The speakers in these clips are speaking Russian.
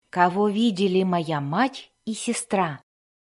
Кого видели моя мать и сестра?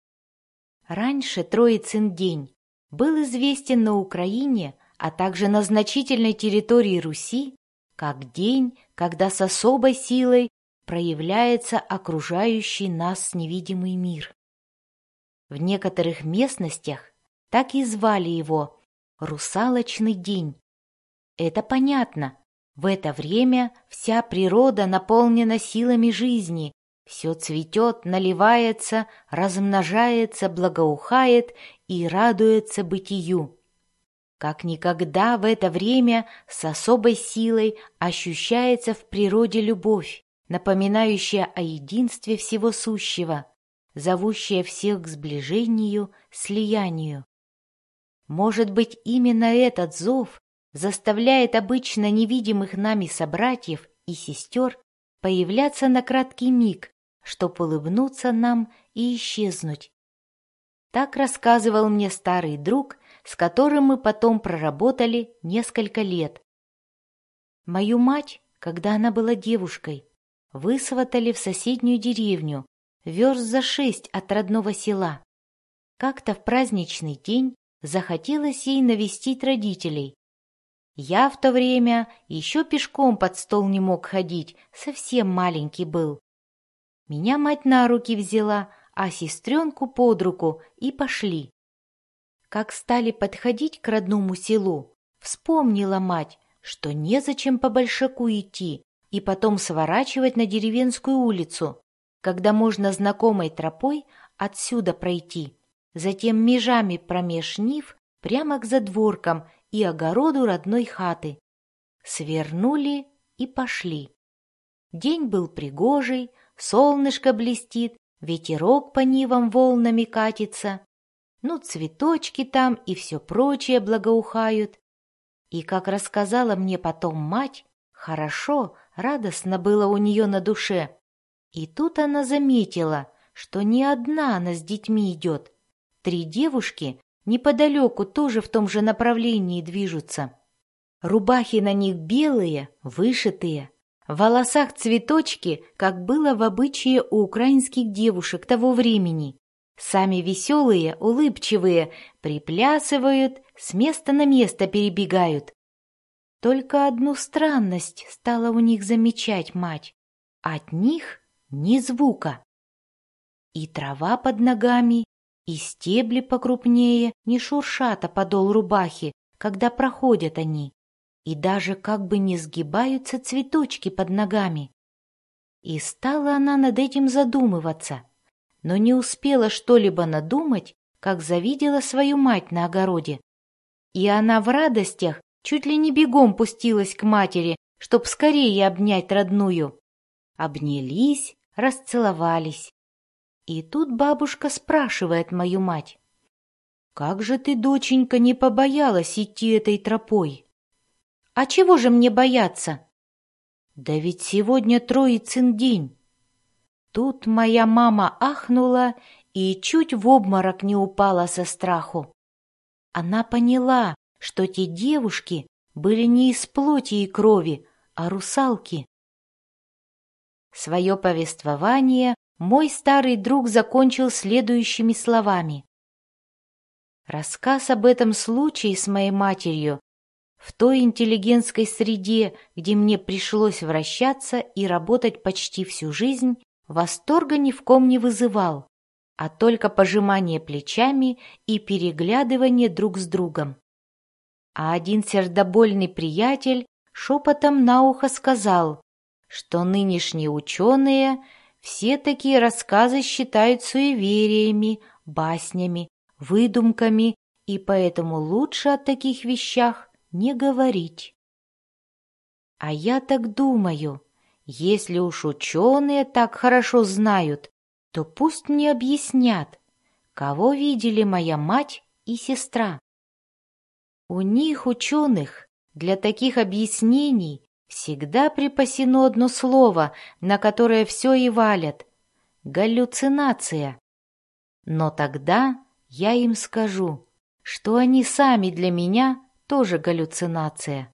Раньше Троицын день был известен на Украине, а также на значительной территории Руси, как день, когда с особой силой проявляется окружающий нас невидимый мир. В некоторых местностях так и звали его «Русалочный день». Это понятно. В это время вся природа наполнена силами жизни, все цветет, наливается, размножается, благоухает и радуется бытию. Как никогда в это время с особой силой ощущается в природе любовь, напоминающая о единстве всего сущего, зовущая всех к сближению, слиянию. Может быть, именно этот зов заставляет обычно невидимых нами собратьев и сестер появляться на краткий миг, чтоб улыбнуться нам и исчезнуть. Так рассказывал мне старый друг, с которым мы потом проработали несколько лет. Мою мать, когда она была девушкой, высватали в соседнюю деревню, верст за 6 от родного села. Как-то в праздничный день захотелось ей навестить родителей. Я в то время еще пешком под стол не мог ходить, совсем маленький был. Меня мать на руки взяла, а сестренку под руку, и пошли. Как стали подходить к родному селу, вспомнила мать, что незачем по большаку идти и потом сворачивать на деревенскую улицу, когда можно знакомой тропой отсюда пройти, затем межами промеж нив прямо к задворкам и огороду родной хаты. Свернули и пошли. День был пригожий, солнышко блестит, ветерок по нивам волнами катится. Ну, цветочки там и все прочее благоухают. И, как рассказала мне потом мать, хорошо, радостно было у нее на душе. И тут она заметила, что не одна она с детьми идет. 3 девушки неподалеку тоже в том же направлении движутся. Рубахи на них белые, вышитые, в волосах цветочки, как было в обычае у украинских девушек того времени. Сами веселые, улыбчивые, приплясывают, с места на место перебегают. Только одну странность стала у них замечать мать. От них ни звука. И трава под ногами, и стебли покрупнее не шуршат о подол рубахи, когда проходят они, и даже как бы не сгибаются цветочки под ногами. И стала она над этим задумываться, но не успела что-либо надумать, как завидела свою мать на огороде. И она в радостях чуть ли не бегом пустилась к матери, чтоб скорее обнять родную. Обнялись, расцеловались. И тут бабушка спрашивает мою мать: «Как же ты, доченька, не побоялась идти этой тропой?» «А чего же мне бояться?» «Да ведь сегодня Троицын день». Тут моя мама ахнула и чуть в обморок не упала со страху. Она поняла, что те девушки были не из плоти и крови, а русалки. Свое повествование мой старый друг закончил следующими словами. Рассказ об этом случае с моей матерью в той интеллигентской среде, где мне пришлось вращаться и работать почти всю жизнь, восторга ни в ком не вызывал, а только пожимание плечами и переглядывание друг с другом. А один сердобольный приятель шепотом на ухо сказал, что нынешние ученые все такие рассказы считают суевериями, баснями, выдумками, и поэтому лучше о таких вещах не говорить. А я так думаю, если уж ученые так хорошо знают, то пусть мне объяснят, кого видели моя мать и сестра. У них, ученых, для таких объяснений всегда припасено одно слово, на которое все и валят — галлюцинация. Но тогда я им скажу, что они сами для меня тоже галлюцинация.